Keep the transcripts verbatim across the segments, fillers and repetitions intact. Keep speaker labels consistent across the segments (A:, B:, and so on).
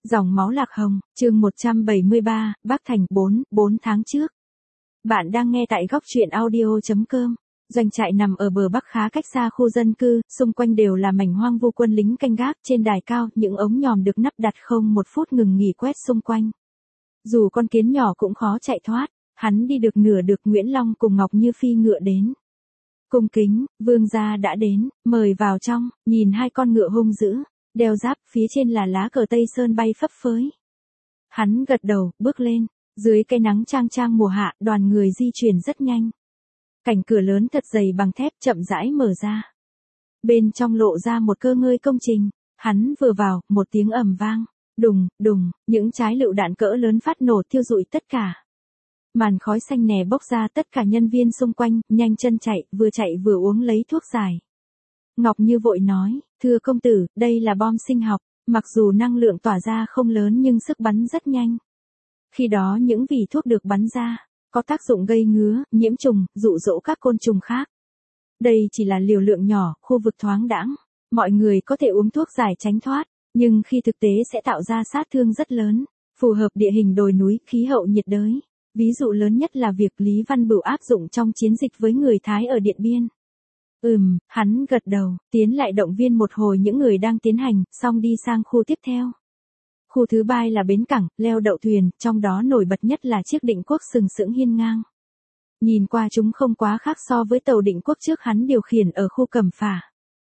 A: Dòng máu lạc hồng, chương một trăm bảy mươi ba, Bắc Thành bốn, bốn tháng trước. Bạn đang nghe tại góc truyện audio chấm com. Doanh trại nằm ở bờ bắc khá cách xa khu dân cư, xung quanh đều là mảnh hoang vu, quân lính canh gác. Trên đài cao, những ống nhòm được nắp đặt không một phút ngừng nghỉ quét xung quanh. Dù con kiến nhỏ cũng khó chạy thoát, hắn đi được nửa được Nguyễn Long cùng Ngọc Như Phi ngựa đến. Cung kính, vương gia đã đến, mời vào trong. Nhìn hai con ngựa hung dữ, đeo giáp, phía trên là lá cờ Tây Sơn bay phấp phới. Hắn gật đầu, bước lên. Dưới cây nắng chang chang mùa hạ, đoàn người di chuyển rất nhanh. Cảnh cửa lớn thật dày bằng thép chậm rãi mở ra. Bên trong lộ ra một cơ ngơi công trình. Hắn vừa vào, một tiếng ầm vang. Đùng, đùng, những trái lựu đạn cỡ lớn phát nổ thiêu rụi tất cả. Màn khói xanh nè bốc ra, tất cả nhân viên xung quanh, nhanh chân chạy, vừa chạy vừa uống lấy thuốc giải. Ngọc Như vội nói, thưa công tử, đây là bom sinh học, mặc dù năng lượng tỏa ra không lớn nhưng sức bắn rất nhanh. Khi đó những vỉ thuốc được bắn ra, có tác dụng gây ngứa, nhiễm trùng, dụ dỗ các côn trùng khác. Đây chỉ là liều lượng nhỏ, khu vực thoáng đãng, mọi người có thể uống thuốc giải tránh thoát, nhưng khi thực tế sẽ tạo ra sát thương rất lớn, phù hợp địa hình đồi núi, khí hậu nhiệt đới. Ví dụ lớn nhất là việc Lý Văn Bửu áp dụng trong chiến dịch với người Thái ở Điện Biên. Ừm, hắn gật đầu, tiến lại động viên một hồi những người đang tiến hành, xong đi sang khu tiếp theo. Khu thứ ba là bến cảng, leo đậu thuyền, trong đó nổi bật nhất là chiếc Định Quốc sừng sững hiên ngang. Nhìn qua chúng không quá khác so với tàu Định Quốc trước hắn điều khiển ở khu Cẩm Phả.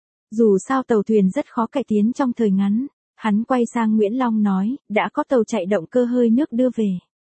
A: Dù sao tàu thuyền rất khó cải tiến trong thời ngắn, hắn quay sang Nguyễn Long nói, đã có tàu chạy động cơ hơi nước đưa về.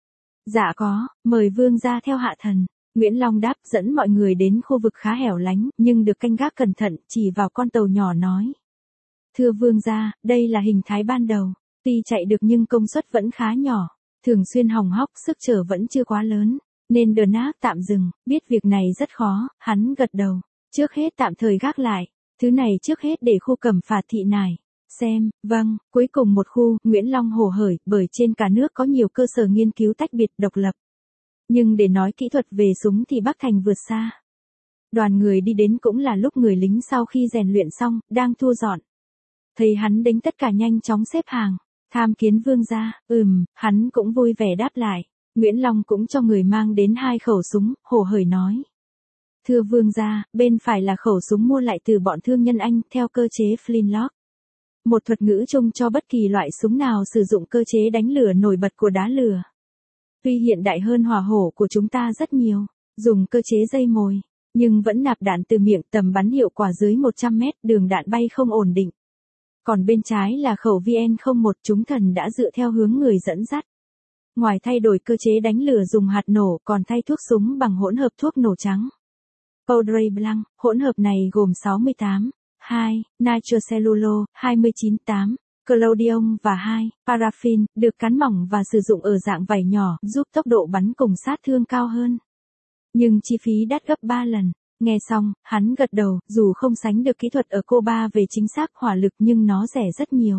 A: Dạ có, mời vương gia theo hạ thần. Nguyễn Long đáp, dẫn mọi người đến khu vực khá hẻo lánh, nhưng được canh gác cẩn thận, chỉ vào con tàu nhỏ nói. Thưa vương gia, đây là hình thái ban đầu, tuy chạy được nhưng công suất vẫn khá nhỏ, thường xuyên hỏng hóc, sức chở vẫn chưa quá lớn, nên đờ nát tạm dừng, biết việc này rất khó, hắn gật đầu, trước hết tạm thời gác lại, thứ này trước hết để khu Cẩm Phả thị nải. Xem, vâng, cuối cùng một khu, Nguyễn Long hổ hởi, bởi trên cả nước có nhiều cơ sở nghiên cứu tách biệt độc lập. Nhưng để nói kỹ thuật về súng thì Bắc Thành vượt xa. Đoàn người đi đến cũng là lúc người lính sau khi rèn luyện xong, đang thu dọn. Thấy hắn đánh tất cả nhanh chóng xếp hàng, tham kiến vương gia, ừm, hắn cũng vui vẻ đáp lại. Nguyễn Long cũng cho người mang đến hai khẩu súng, hổ hởi nói. Thưa vương gia, bên phải là khẩu súng mua lại từ bọn thương nhân Anh, theo cơ chế flintlock. Một thuật ngữ chung cho bất kỳ loại súng nào sử dụng cơ chế đánh lửa nổi bật của đá lửa. Tuy hiện đại hơn hỏa hổ của chúng ta rất nhiều, dùng cơ chế dây mồi, nhưng vẫn nạp đạn từ miệng, tầm bắn hiệu quả dưới một trăm mét, đường đạn bay không ổn định. Còn bên trái là khẩu V N không một, chúng thần đã dựa theo hướng người dẫn dắt. Ngoài thay đổi cơ chế đánh lửa dùng hạt nổ, còn thay thuốc súng bằng hỗn hợp thuốc nổ trắng. Poudre blanc, hỗn hợp này gồm sáu mươi tám, hai, nitrocellulose, hai mươi chín, tám, collodion và hai, paraffin, được cán mỏng và sử dụng ở dạng vảy nhỏ, giúp tốc độ bắn cùng sát thương cao hơn. Nhưng chi phí đắt gấp ba lần. Nghe xong, hắn gật đầu, dù không sánh được kỹ thuật ở Cuba về chính xác hỏa lực nhưng nó rẻ rất nhiều.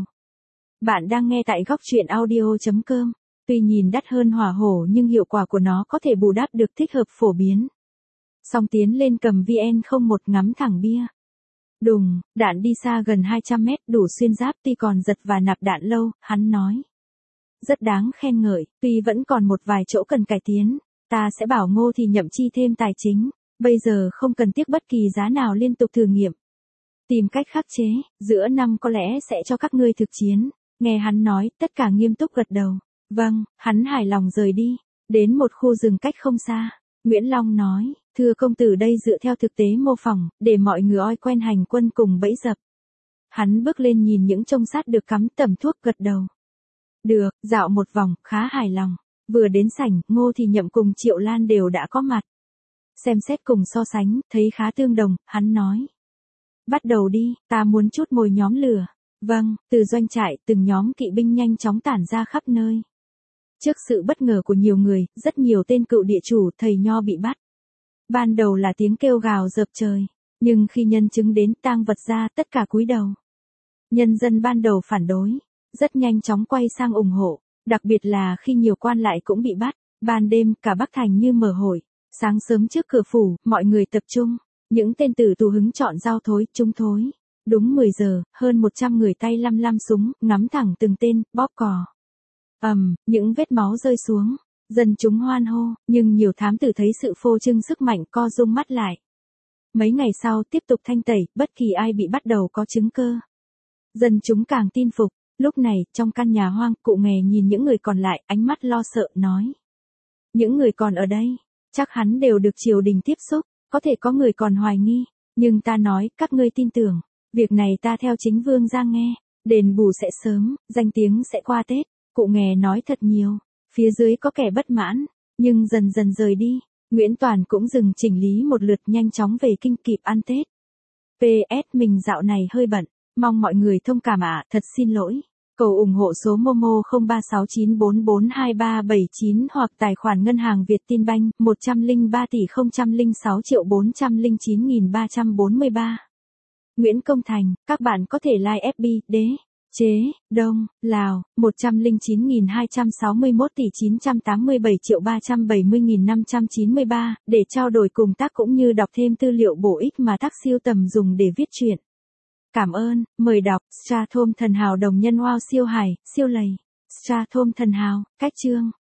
A: Bạn đang nghe tại góc truyện audio chấm com. Tuy nhìn đắt hơn hỏa hổ nhưng hiệu quả của nó có thể bù đắp được, thích hợp phổ biến. Xong tiến lên cầm V N không một ngắm thẳng bia. Đùng, đạn đi xa gần hai trăm mét, đủ xuyên giáp, tuy còn giật và nạp đạn lâu, hắn nói. Rất đáng khen ngợi, tuy vẫn còn một vài chỗ cần cải tiến, ta sẽ bảo Ngô Thì Nhậm chi thêm tài chính, bây giờ không cần tiếc bất kỳ giá nào liên tục thử nghiệm. Tìm cách khắc chế, giữa năm có lẽ sẽ cho các ngươi thực chiến, nghe hắn nói, tất cả nghiêm túc gật đầu. Vâng, hắn hài lòng rời đi, đến một khu rừng cách không xa. Nguyễn Long nói, thưa công tử, đây dựa theo thực tế mô phỏng, để mọi người oi quen hành quân cùng bẫy dập. Hắn bước lên nhìn những trông sát được cắm tẩm thuốc, gật đầu. Được, dạo một vòng, khá hài lòng. Vừa đến sảnh, Ngô Thì Nhậm cùng Triệu Lan đều đã có mặt. Xem xét cùng so sánh, thấy khá tương đồng, hắn nói. Bắt đầu đi, ta muốn chút mồi nhóm lửa. Vâng, từ doanh trại, từng nhóm kỵ binh nhanh chóng tản ra khắp nơi. Trước sự bất ngờ của nhiều người, rất nhiều tên cựu địa chủ, thầy nho bị bắt. Ban đầu là tiếng kêu gào dợp trời, nhưng khi nhân chứng đến, tang vật ra, tất cả cúi đầu. Nhân dân ban đầu phản đối, rất nhanh chóng quay sang ủng hộ, đặc biệt là khi nhiều quan lại cũng bị bắt. Ban đêm, cả Bắc Thành như mở hội, sáng sớm trước cửa phủ, mọi người tập trung, những tên tử tù hứng chọn dao thối, trung thối. Đúng mười giờ, hơn một trăm người tay lăm lăm súng, ngắm thẳng từng tên, bóp cò. Ầm, những vết máu rơi xuống. Dân chúng hoan hô, nhưng nhiều thám tử thấy sự phô trương sức mạnh co rúm mắt lại. Mấy ngày sau tiếp tục thanh tẩy, bất kỳ ai bị bắt đầu có chứng cơ. Dân chúng càng tin phục. Lúc này, trong căn nhà hoang, cụ nghè nhìn những người còn lại, ánh mắt lo sợ, nói. Những người còn ở đây, chắc hắn đều được triều đình tiếp xúc, có thể có người còn hoài nghi. Nhưng ta nói, các ngươi tin tưởng, việc này ta theo chính vương ra nghe, đền bù sẽ sớm, danh tiếng sẽ qua Tết. Cụ nghè nói thật nhiều, phía dưới có kẻ bất mãn, nhưng dần dần rời đi. Nguyễn Toàn cũng dừng chỉnh lý một lượt nhanh chóng về kinh kịp ăn Tết. pê ét mình dạo này hơi bận, mong mọi người thông cảm ạ, thật xin lỗi. Cầu ủng hộ số Momo không ba sáu chín bốn bốn hai ba bảy chín hoặc tài khoản ngân hàng Vietinbank một không ba tỷ không không sáu triệu bốn trăm lẻ chín nghìn ba trăm bốn mươi ba. Nguyễn Công Thành, các bạn có thể like ép bê, đế, chế, đông, Lào, một trăm lẻ chín nghìn hai trăm sáu mươi mốt tỷ chín trăm tám mươi bảy triệu ba trăm bảy mươi nghìn năm trăm chín mươi ba, để trao đổi cùng tác cũng như đọc thêm tư liệu bổ ích mà tác siêu tầm dùng để viết truyện. Cảm ơn, mời đọc, Strathom thần hào đồng nhân wow siêu hải, siêu lầy. Strathom thần hào, cách chương.